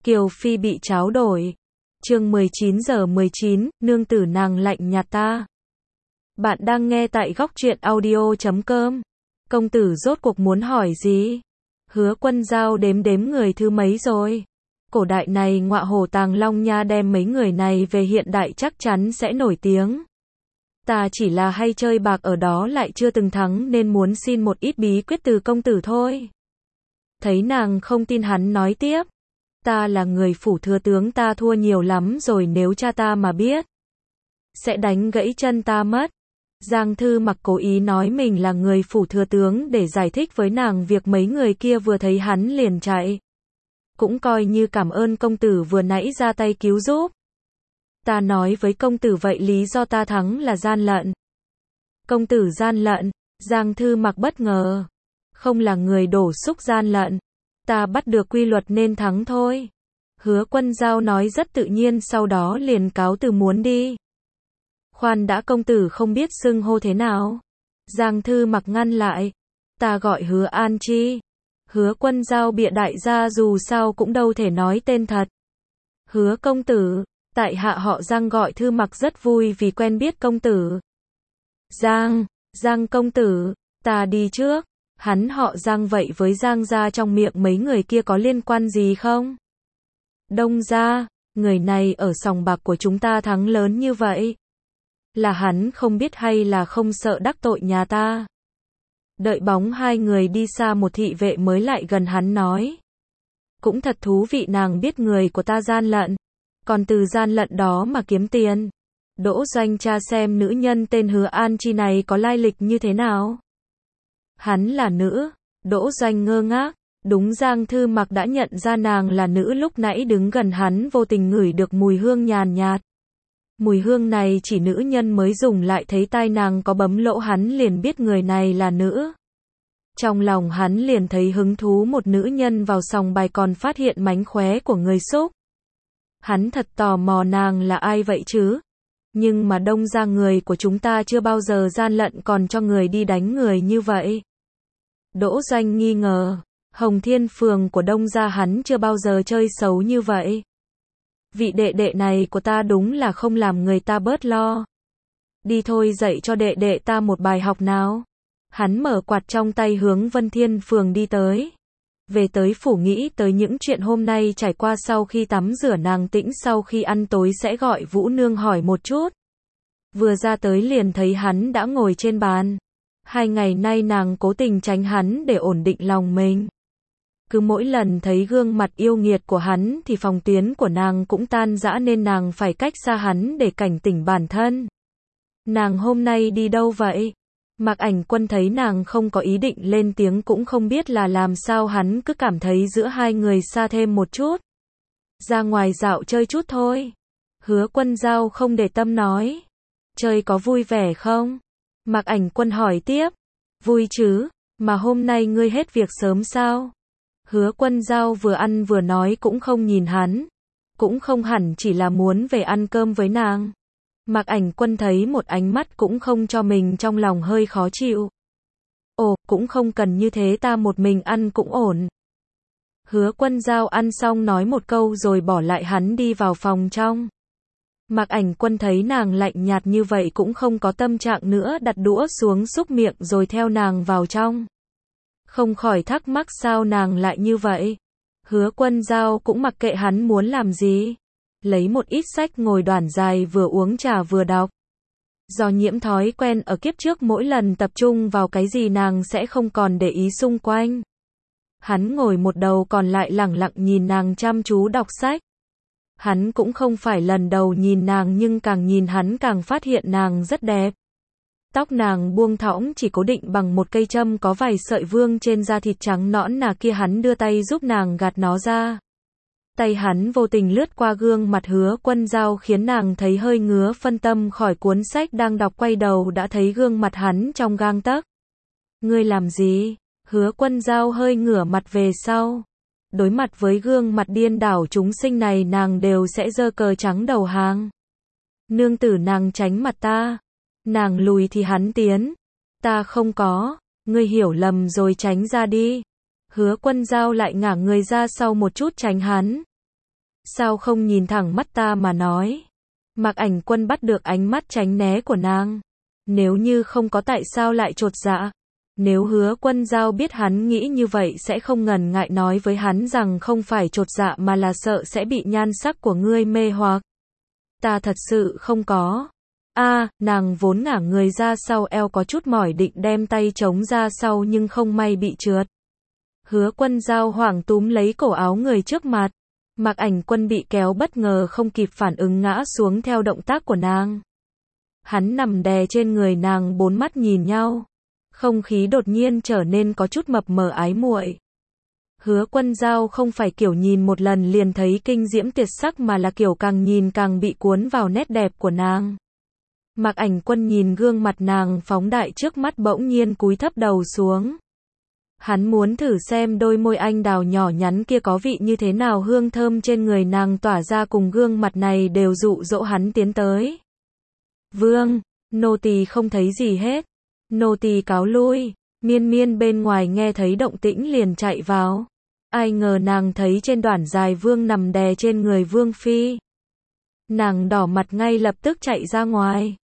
Kiều Phi bị tráo đổi. Chương 19:19, nương tử nàng lạnh nhạt ta. Bạn đang nghe tại góc truyện audio.com. Công tử rốt cuộc muốn hỏi gì? Hứa Quân Giao đếm người thứ mấy rồi? Cổ đại này ngọa hổ tàng long nha, đem mấy người này về hiện đại chắc chắn sẽ nổi tiếng. Ta chỉ là hay chơi bạc ở đó lại chưa từng thắng nên muốn xin một ít bí quyết từ công tử thôi. Thấy nàng không tin hắn nói tiếp. Ta là người phủ thừa tướng, ta thua nhiều lắm rồi, nếu cha ta mà biết sẽ đánh gãy chân ta mất. Giang Thư Mặc cố ý nói mình là người phủ thừa tướng để giải thích với nàng việc mấy người kia vừa thấy hắn liền chạy. Cũng coi như cảm ơn công tử vừa nãy ra tay cứu giúp. Ta nói với công tử vậy lý do ta thắng là gian lận. Công tử gian lận? Giang Thư Mặc bất ngờ. Không là người đổ xúc gian lận. Ta bắt được quy luật nên thắng thôi. Hứa Quân Giao nói rất tự nhiên, sau đó liền cáo từ muốn đi. Khoan đã, công tử không biết xưng hô thế nào? Giang Thư Mặc ngăn lại. Ta gọi Hứa An Chi. Hứa Quân Giao bịa đại gia dù sao cũng đâu thể nói tên thật. Hứa công tử, tại hạ họ Giang gọi Thư Mặc rất vui vì quen biết công tử. Giang công tử, ta đi trước. Hắn họ Giang vậy với Giang gia trong miệng mấy người kia có liên quan gì không? Đông gia, người này ở sòng bạc của chúng ta thắng lớn như vậy. Là hắn không biết hay là không sợ đắc tội nhà ta? Đợi bóng hai người đi xa, một thị vệ mới lại gần hắn nói. Cũng thật thú vị, nàng biết người của ta gian lận. Còn từ gian lận đó mà kiếm tiền. Đỗ Doanh tra xem nữ nhân tên Hứa An Chi này có lai lịch như thế nào. Hắn là nữ. Đỗ Doanh ngơ ngác. Đúng, Giang Thư Mặc đã nhận ra nàng là nữ, lúc nãy đứng gần hắn vô tình ngửi được mùi hương nhàn nhạt. Mùi hương này chỉ nữ nhân mới dùng, lại thấy tai nàng có bấm lỗ, hắn liền biết người này là nữ. Trong lòng hắn liền thấy hứng thú, một nữ nhân vào sòng bài còn phát hiện mánh khóe của người xúc. Hắn thật tò mò nàng là ai vậy chứ? Nhưng mà Đông gia người của chúng ta chưa bao giờ gian lận còn cho người đi đánh người như vậy. Đỗ Doanh nghi ngờ. Hồng Thiên Phường của Đông gia hắn chưa bao giờ chơi xấu như vậy. Vị đệ đệ này của ta đúng là không làm người ta bớt lo. Đi thôi, dạy cho đệ đệ ta một bài học nào. Hắn mở quạt trong tay hướng Vân Thiên Phường đi tới. Về tới phủ nghĩ tới những chuyện hôm nay trải qua, sau khi tắm rửa nàng tĩnh, sau khi ăn tối sẽ gọi Vũ Nương hỏi một chút. Vừa ra tới liền thấy hắn đã ngồi trên bàn. 2 ngày nay nàng cố tình tránh hắn để ổn định lòng mình. Cứ mỗi lần thấy gương mặt yêu nghiệt của hắn thì phòng tuyến của nàng cũng tan rã, nên nàng phải cách xa hắn để cảnh tỉnh bản thân. Nàng hôm nay đi đâu vậy? Mạc Ảnh Quân thấy nàng không có ý định lên tiếng cũng không biết là làm sao, hắn cứ cảm thấy giữa hai người xa thêm một chút. Ra ngoài dạo chơi chút thôi. Hứa Quân Giao không để tâm nói. Chơi có vui vẻ không? Mạc Ảnh Quân hỏi tiếp. Vui chứ, mà hôm nay ngươi hết việc sớm sao? Hứa Quân Giao vừa ăn vừa nói, cũng không nhìn hắn. Cũng không hẳn chỉ là muốn về ăn cơm với nàng. Mạc Ảnh Quân thấy một ánh mắt cũng không cho mình, trong lòng hơi khó chịu. Ồ, cũng không cần như thế, ta một mình ăn cũng ổn. Hứa Quân Giao ăn xong nói một câu rồi bỏ lại hắn đi vào phòng trong. Mạc Ảnh Quân thấy nàng lạnh nhạt như vậy cũng không có tâm trạng nữa, đặt đũa xuống xúc miệng rồi theo nàng vào trong. Không khỏi thắc mắc sao nàng lại như vậy. Hứa Quân Giao cũng mặc kệ hắn muốn làm gì. Lấy một ít sách ngồi đoản dài, vừa uống trà vừa đọc. Do nhiễm thói quen ở kiếp trước mỗi lần tập trung vào cái gì nàng sẽ không còn để ý xung quanh. Hắn ngồi một đầu còn lại lẳng lặng nhìn nàng chăm chú đọc sách. Hắn cũng không phải lần đầu nhìn nàng, nhưng càng nhìn hắn càng phát hiện nàng rất đẹp. Tóc nàng buông thõng, chỉ cố định bằng một cây châm có vài sợi vương trên da thịt trắng nõn nà kia, hắn đưa tay giúp nàng gạt nó ra. Tay hắn vô tình lướt qua gương mặt Hứa Quân Giao khiến nàng thấy hơi ngứa, phân tâm khỏi cuốn sách đang đọc, quay đầu đã thấy gương mặt hắn trong gang tấc. Ngươi làm gì? Hứa Quân Giao hơi ngửa mặt về sau. Đối mặt với gương mặt điên đảo chúng sinh này nàng đều sẽ giơ cờ trắng đầu hàng. Nương tử, nàng tránh mặt ta. Nàng lùi thì hắn tiến. Ta không có. Ngươi hiểu lầm rồi, tránh ra đi. Hứa Quân Giao lại ngả người ra sau một chút tránh hắn. Sao không nhìn thẳng mắt ta mà nói? Mạc Ảnh Quân bắt được ánh mắt tránh né của nàng. Nếu như không có tại sao lại chột dạ? Nếu Hứa Quân Dao biết hắn nghĩ như vậy sẽ không ngần ngại nói với hắn rằng không phải chột dạ mà là sợ sẽ bị nhan sắc của ngươi mê hoặc. Ta thật sự không có. Nàng vốn ngả người ra sau eo có chút mỏi định đem tay chống ra sau nhưng không may bị trượt. Hứa Quân Dao hoảng túm lấy cổ áo người trước mặt. Mạc Ảnh Quân bị kéo bất ngờ không kịp phản ứng ngã xuống theo động tác của nàng. Hắn nằm đè trên người nàng, bốn mắt nhìn nhau. Không khí đột nhiên trở nên có chút mập mờ ái muội. Hứa Quân Dao không phải kiểu nhìn một lần liền thấy kinh diễm tuyệt sắc mà là kiểu càng nhìn càng bị cuốn vào nét đẹp của nàng. Mạc Ảnh Quân nhìn gương mặt nàng phóng đại trước mắt bỗng nhiên cúi thấp đầu xuống. Hắn muốn thử xem đôi môi anh đào nhỏ nhắn kia có vị như thế nào, hương thơm trên người nàng tỏa ra cùng gương mặt này đều dụ dỗ hắn tiến tới. Vương, nô tỳ không thấy gì hết. Nô tỳ cáo lui. Miên Miên bên ngoài nghe thấy động tĩnh liền chạy vào. Ai ngờ nàng thấy trên đoản dài Vương nằm đè trên người Vương phi. Nàng đỏ mặt ngay lập tức chạy ra ngoài.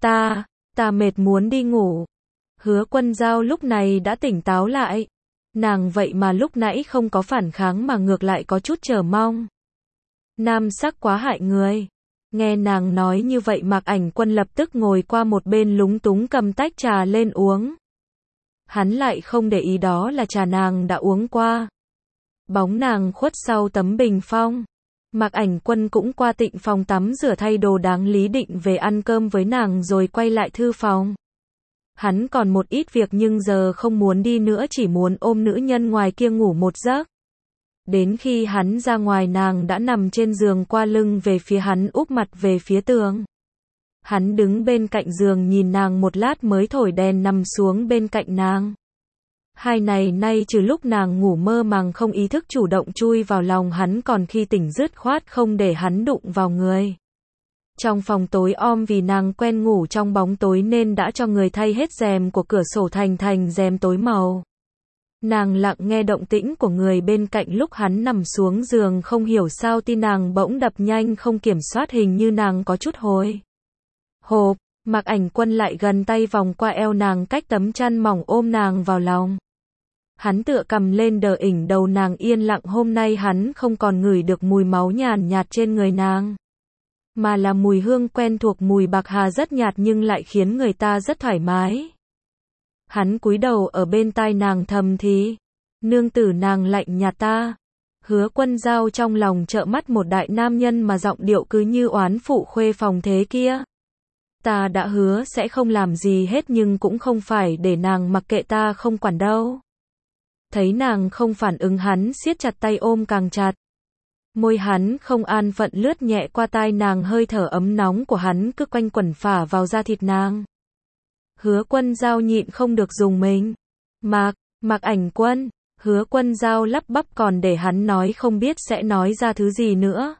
Ta mệt muốn đi ngủ. Hứa Quân Dao lúc này đã tỉnh táo lại. Nàng vậy mà lúc nãy không có phản kháng mà ngược lại có chút chờ mong. Nam sắc quá hại người. Nghe nàng nói như vậy Mạc Ảnh Quân lập tức ngồi qua một bên lúng túng cầm tách trà lên uống. Hắn lại không để ý đó là trà nàng đã uống qua. Bóng nàng khuất sau tấm bình phong. Mạc Ảnh Quân cũng qua tịnh phòng tắm rửa thay đồ đáng lý định về ăn cơm với nàng rồi quay lại thư phòng. Hắn còn một ít việc nhưng giờ không muốn đi nữa, chỉ muốn ôm nữ nhân ngoài kia ngủ một giấc. Đến khi hắn ra ngoài nàng đã nằm trên giường qua lưng về phía hắn, úp mặt về phía tường. Hắn đứng bên cạnh giường nhìn nàng một lát mới thổi đèn nằm xuống bên cạnh nàng. Hai này nay trừ lúc nàng ngủ mơ màng không ý thức chủ động chui vào lòng hắn, còn khi tỉnh dứt khoát không để hắn đụng vào người. Trong phòng tối om vì nàng quen ngủ trong bóng tối nên đã cho người thay hết rèm của cửa sổ thành rèm tối màu. Nàng lặng nghe động tĩnh của người bên cạnh lúc hắn nằm xuống giường, không hiểu sao tim nàng bỗng đập nhanh không kiểm soát, hình như nàng có chút hồi hộp. Mạc Ảnh Quân lại gần tay vòng qua eo nàng, cách tấm chăn mỏng ôm nàng vào lòng. Hắn tựa cầm lên đờ ỉnh đầu nàng yên lặng, hôm nay hắn không còn ngửi được mùi máu nhàn nhạt trên người nàng. Mà là mùi hương quen thuộc, mùi bạc hà rất nhạt nhưng lại khiến người ta rất thoải mái. Hắn cúi đầu ở bên tai nàng thầm thì, nương tử nàng lạnh nhạt ta. Hứa Quân Dao trong lòng trợn mắt, một đại nam nhân mà giọng điệu cứ như oán phụ khuê phòng thế kia. Ta đã hứa sẽ không làm gì hết nhưng cũng không phải để nàng mặc kệ ta không quản đâu. Thấy nàng không phản ứng hắn siết chặt tay ôm càng chặt. Môi hắn không an phận lướt nhẹ qua tai nàng, hơi thở ấm nóng của hắn cứ quanh quẩn phả vào da thịt nàng. Hứa Quân Dao nhịn không được dùng mình. Mạc Ảnh Quân. Hứa Quân Dao lắp bắp, còn để hắn nói không biết sẽ nói ra thứ gì nữa.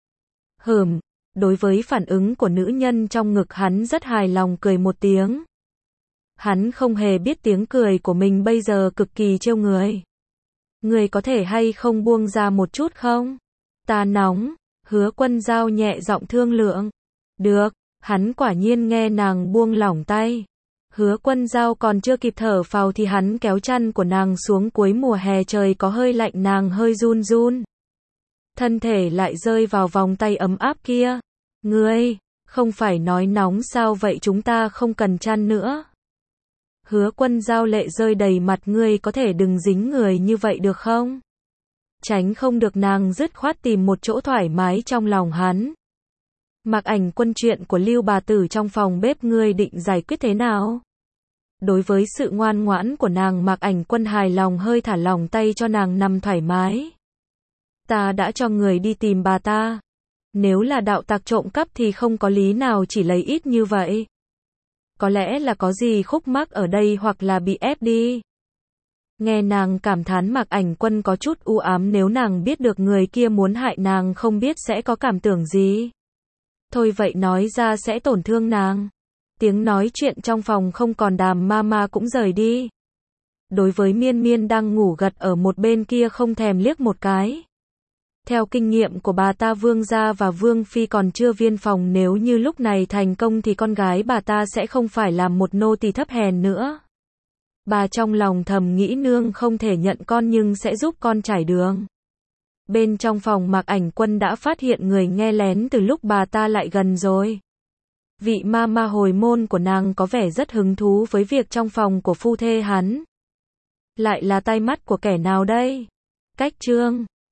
Đối với phản ứng của nữ nhân trong ngực hắn rất hài lòng, cười một tiếng. Hắn không hề biết tiếng cười của mình bây giờ cực kỳ trêu người. Người có thể hay không buông ra một chút không? Ta nóng. Hứa Quân Dao nhẹ giọng thương lượng. Được. Hắn quả nhiên nghe nàng buông lỏng tay. Hứa Quân Dao còn chưa kịp thở phào thì hắn kéo chăn của nàng xuống, cuối mùa hè trời có hơi lạnh, nàng hơi run run. Thân thể lại rơi vào vòng tay ấm áp kia. Ngươi, không phải nói nóng sao vậy, chúng ta không cần chăn nữa. Hứa Quân Dao lệ rơi đầy mặt, ngươi có thể đừng dính người như vậy được không? Tránh không được, nàng dứt khoát tìm một chỗ thoải mái trong lòng hắn. Mạc Ảnh Quân, chuyện của Lưu bà tử trong phòng bếp ngươi định giải quyết thế nào? Đối với sự ngoan ngoãn của nàng, Mạc Ảnh Quân hài lòng, hơi thả lỏng tay cho nàng nằm thoải mái. Ta đã cho người đi tìm bà ta. Nếu là đạo tặc trộm cắp thì không có lý nào chỉ lấy ít như vậy. Có lẽ là có gì khúc mắc ở đây hoặc là bị ép đi. Nghe nàng cảm thán, Mạc Ảnh Quân có chút u ám, nếu nàng biết được người kia muốn hại nàng không biết sẽ có cảm tưởng gì. Thôi vậy nói ra sẽ tổn thương nàng. Tiếng nói chuyện trong phòng không còn, Đàm Mama cũng rời đi. Đối với Miên Miên đang ngủ gật ở một bên kia không thèm liếc một cái. Theo kinh nghiệm của bà ta, vương gia và vương phi còn chưa viên phòng, nếu như lúc này thành công thì con gái bà ta sẽ không phải làm một nô tỳ thấp hèn nữa. Bà trong lòng thầm nghĩ nương không thể nhận con nhưng sẽ giúp con trải đường. Bên trong phòng Mạc Ảnh Quân đã phát hiện người nghe lén từ lúc bà ta lại gần rồi. Vị ma hồi môn của nàng có vẻ rất hứng thú với việc trong phòng của phu thê hắn. Lại là tai mắt của kẻ nào đây? Cách chương